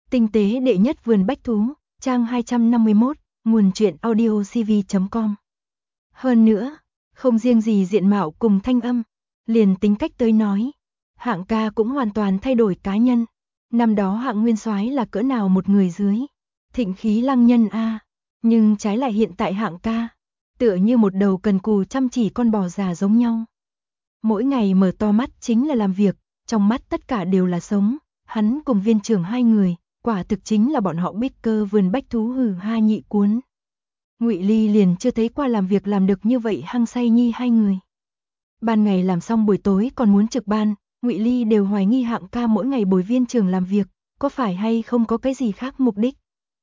Tinh tế đệ nhất vườn bách thú, trang 251, nguồn truyện audiocv.com. Hơn nữa, không riêng gì diện mạo cùng thanh âm, liền tính cách tới nói, Hạng ca cũng hoàn toàn thay đổi cá nhân. Năm đó Hạng Nguyên Soái là cỡ nào một người dưới, thịnh khí lăng nhân a, nhưng trái lại hiện tại Hạng ca, tựa như một đầu cần cù chăm chỉ con bò già giống nhau. Mỗi ngày mở to mắt chính là làm việc, trong mắt tất cả đều là sống, hắn cùng viên trưởng hai người, quả thực chính là bọn họ biết cơ vườn bách thú hừ ha nhị cuốn. Ngụy Ly liền chưa thấy qua làm việc làm được như vậy hăng say nhi hai người. Ban ngày làm xong buổi tối còn muốn trực ban, Ngụy Ly đều hoài nghi Hạng ca mỗi ngày bồi viên trưởng làm việc, có phải hay không có cái gì khác mục đích.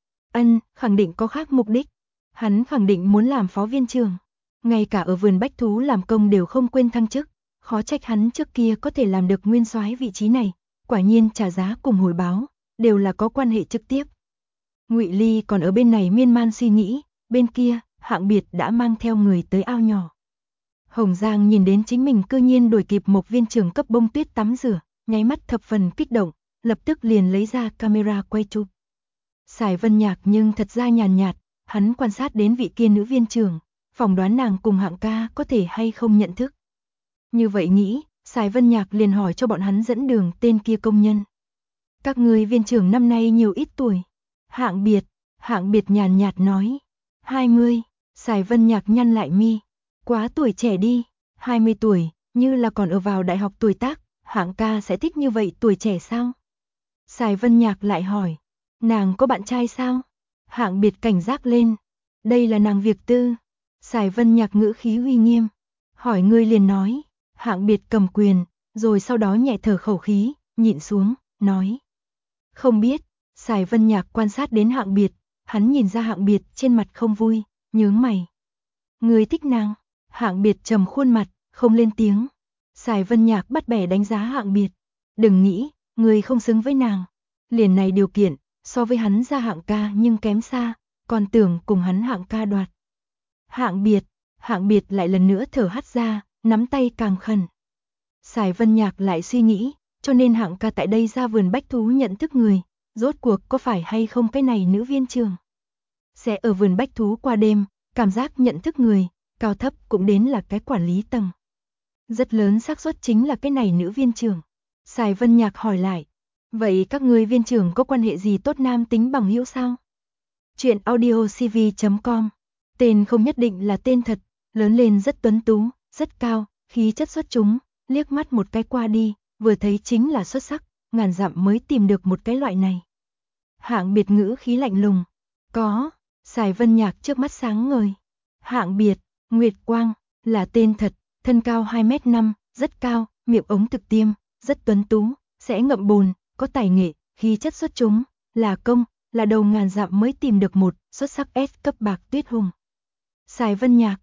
Khẳng định có khác mục đích. Hắn khẳng định muốn làm phó viên trưởng. Ngay cả ở vườn bách thú làm công đều không quên thăng chức, khó trách hắn trước kia có thể làm được nguyên soái vị trí này, quả nhiên trả giá cùng hồi báo, đều là có quan hệ trực tiếp. Ngụy Ly còn ở bên này miên man suy nghĩ, bên kia, Hạng Biệt đã mang theo người tới ao nhỏ. Hồng Giang nhìn đến chính mình cư nhiên đuổi kịp một viên trưởng cấp bông tuyết tắm rửa, nháy mắt thập phần kích động, lập tức liền lấy ra camera quay chụp. Sải Vân Nhạc nhưng thật ra nhàn nhạt, hắn quan sát đến vị kia nữ viên trưởng, phỏng đoán nàng cùng Hạng ca có thể hay không nhận thức. Như vậy nghĩ, Sải Vân Nhạc liền hỏi cho bọn hắn dẫn đường tên kia công nhân. Các người viên trưởng năm nay nhiều ít tuổi? Hạng Biệt nhàn nhạt nói. 20, Sải Vân Nhạc nhăn lại mi. Quá tuổi trẻ đi, 20 tuổi, như là còn ở vào đại học tuổi tác, Hạng ca sẽ thích như vậy tuổi trẻ sao? Sải Vân Nhạc lại hỏi, nàng có bạn trai sao? Hạng Biệt cảnh giác lên, đây là nàng việc tư. Sải Vân Nhạc ngữ khí uy nghiêm, hỏi ngươi liền nói. Hạng Biệt cầm quyền, rồi sau đó nhẹ thở khẩu khí, nhịn xuống, nói. Không biết. Sải Vân Nhạc quan sát đến Hạng Biệt, hắn nhìn ra Hạng Biệt trên mặt không vui, nhướng mày. Ngươi thích nàng? Hạng Biệt trầm khuôn mặt, không lên tiếng. Sải Vân Nhạc bắt bẻ đánh giá Hạng Biệt. Đừng nghĩ, ngươi không xứng với nàng. Liền này điều kiện, so với hắn ra Hạng ca nhưng kém xa, còn tưởng cùng hắn Hạng ca đoạt. Hạng Biệt lại lần nữa thở hắt ra, nắm tay càng khẩn. Sải Vân Nhạc lại suy nghĩ, cho nên Hạng ca tại đây ra vườn bách thú nhận thức người, rốt cuộc có phải hay không cái này nữ viên trưởng. Sẽ ở vườn bách thú qua đêm, cảm giác nhận thức người, cao thấp cũng đến là cái quản lý tầng. Rất lớn xác suất chính là cái này nữ viên trưởng. Sải Vân Nhạc hỏi lại, vậy các người viên trưởng có quan hệ gì tốt nam tính bằng hữu sao? Chuyện audiocv.com. Tên không nhất định là tên thật, lớn lên rất tuấn tú, rất cao, khí chất xuất chúng, liếc mắt một cái qua đi, vừa thấy chính là xuất sắc, ngàn dặm mới tìm được một cái loại này. Hạng Biệt ngữ khí lạnh lùng, có. Sải Vân Nhạc trước mắt sáng ngời. Hạng Biệt, Nguyệt Quang, là tên thật, thân cao 2m5, rất cao, miệng ống thực tiêm, rất tuấn tú, sẽ ngậm bồn, có tài nghệ, khí chất xuất chúng, là đầu ngàn dặm mới tìm được một, xuất sắc S cấp bạc tuyết hùng. Sải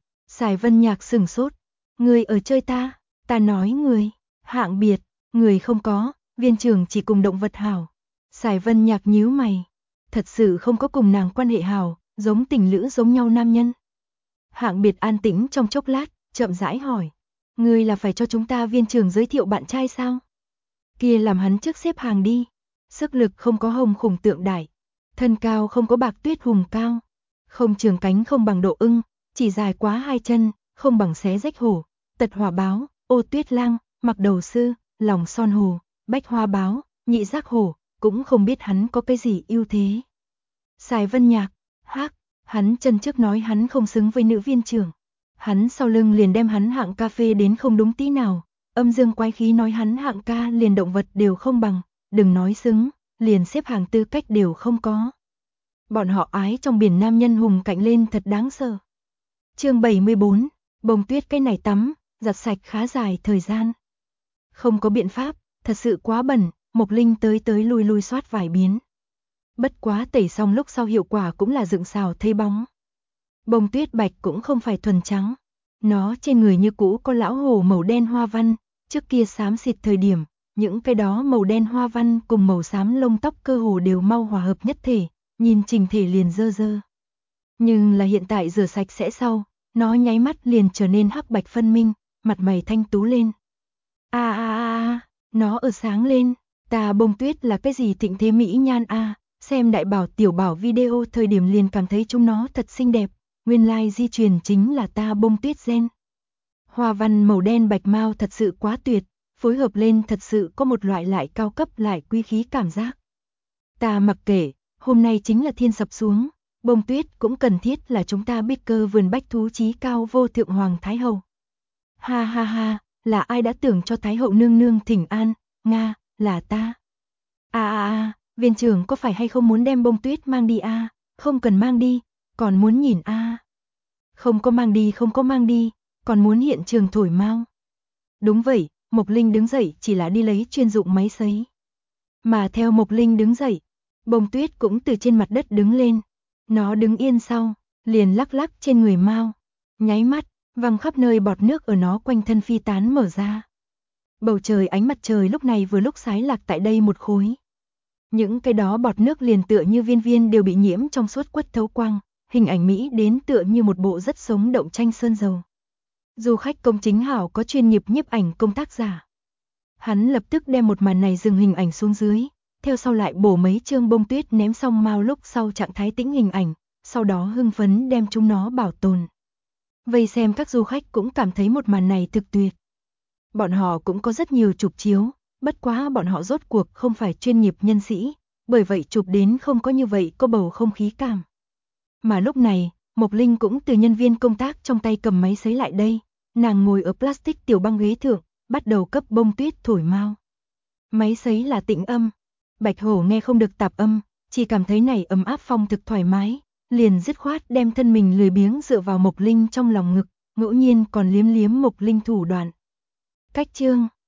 Vân Nhạc sửng sốt, người ở chơi ta nói người. Hạng Biệt, người không có, viên trưởng chỉ cùng động vật hảo. Sải Vân Nhạc nhíu mày, thật sự không có cùng nàng quan hệ hảo, giống tình lữ giống nhau nam nhân. Hạng Biệt an tĩnh trong chốc lát, chậm rãi hỏi, ngươi là phải cho chúng ta viên trưởng giới thiệu bạn trai sao? Kia làm hắn trước xếp hàng đi. Sức lực không có Hồng Khủng Tượng đại, thân cao không có Bạc Tuyết Hùng cao, không trường cánh không bằng Độ Ưng, chỉ dài quá hai chân, không bằng Xé Rách Hổ, Tật Hỏa Báo, Ô Tuyết Lang, Mặc Đầu Sư, Lòng Son Hổ, Bách Hoa Báo, Nhị Giác Hổ, cũng không biết hắn có cái gì ưu thế. Sải Vân Nhạc, hắn chân trước nói hắn không xứng với nữ viên trưởng. Hắn sau lưng liền đem hắn Hạng ca phê đến không đúng tí nào, âm dương quái khí nói hắn Hạng ca liền động vật đều không bằng, đừng nói xứng, liền xếp hàng tư cách đều không có. Bọn họ ái trong biển nam nhân hùng cạnh lên thật đáng sợ. Chương 74, bông tuyết cái này tắm, giặt sạch khá dài thời gian. Không có biện pháp, thật sự quá bẩn, Mộc Linh tới lui soát vài biến. Bất quá tẩy xong lúc sau hiệu quả cũng là dựng xào thấy bóng. Bông tuyết bạch cũng không phải thuần trắng. Nó trên người như cũ có lão hổ màu đen hoa văn, trước kia xám xịt thời điểm, những cái đó màu đen hoa văn cùng màu xám lông tóc cơ hồ đều mau hòa hợp nhất thể, nhìn trình thể liền dơ dơ. Nhưng là hiện tại rửa sạch sẽ sau, nó nháy mắt liền trở nên hắc bạch phân minh, mặt mày thanh tú lên. Nó ở sáng lên, ta bông tuyết là cái gì thịnh thế mỹ nhan a, Xem đại bảo tiểu bảo video thời điểm liền cảm thấy chúng nó thật xinh đẹp, nguyên lai di truyền chính là ta bông tuyết gen. Hoa văn màu đen bạch mao thật sự quá tuyệt, phối hợp lên thật sự có một loại lại cao cấp lại quý khí cảm giác. Ta mặc kệ, hôm nay chính là thiên sập xuống, bông tuyết cũng cần thiết là chúng ta biết cơ vườn bách thú chí cao vô thượng hoàng thái hậu. Ha ha ha, là ai đã tưởng cho thái hậu nương nương thỉnh an, Nga, là ta. Viên trưởng có phải hay không muốn đem bông tuyết mang đi a? Không cần mang đi, còn muốn nhìn a. Không có mang đi, còn muốn hiện trường thổi mau. Đúng vậy, Mộc Linh đứng dậy chỉ là đi lấy chuyên dụng máy sấy. Mà theo Mộc Linh đứng dậy, bông tuyết cũng từ trên mặt đất đứng lên. Nó đứng yên sau, liền lắc lắc trên người mau. Nháy mắt, văng khắp nơi bọt nước ở nó quanh thân phi tán mở ra. Bầu trời ánh mặt trời lúc này vừa lúc xái lạc tại đây một khối. Những cái đó bọt nước liền tựa như viên viên đều bị nhiễm trong suốt quất thấu quang, hình ảnh Mỹ đến tựa như một bộ rất sống động tranh sơn dầu. Du khách công chính hảo có chuyên nghiệp nhiếp ảnh công tác giả. Hắn lập tức đem một màn này dừng hình ảnh xuống dưới, theo sau lại bổ mấy chương bông tuyết ném xong mau lúc sau trạng thái tĩnh hình ảnh, sau đó hưng phấn đem chúng nó bảo tồn. Vây xem các du khách cũng cảm thấy một màn này thực tuyệt. Bọn họ cũng có rất nhiều chụp chiếu, bất quá bọn họ rốt cuộc không phải chuyên nghiệp nhân sĩ, bởi vậy chụp đến không có như vậy có bầu không khí cảm. Mà lúc này, Mộc Linh cũng từ nhân viên công tác trong tay cầm máy sấy lại đây, nàng ngồi ở plastic tiểu băng ghế thượng, bắt đầu cấp bông tuyết thổi mau. Máy sấy là tĩnh âm, Bạch Hổ nghe không được tạp âm, chỉ cảm thấy này ấm áp phong thực thoải mái, liền dứt khoát đem thân mình lười biếng dựa vào Mộc Linh trong lòng ngực, ngẫu nhiên còn liếm liếm Mộc Linh thủ đoạn. Cách chương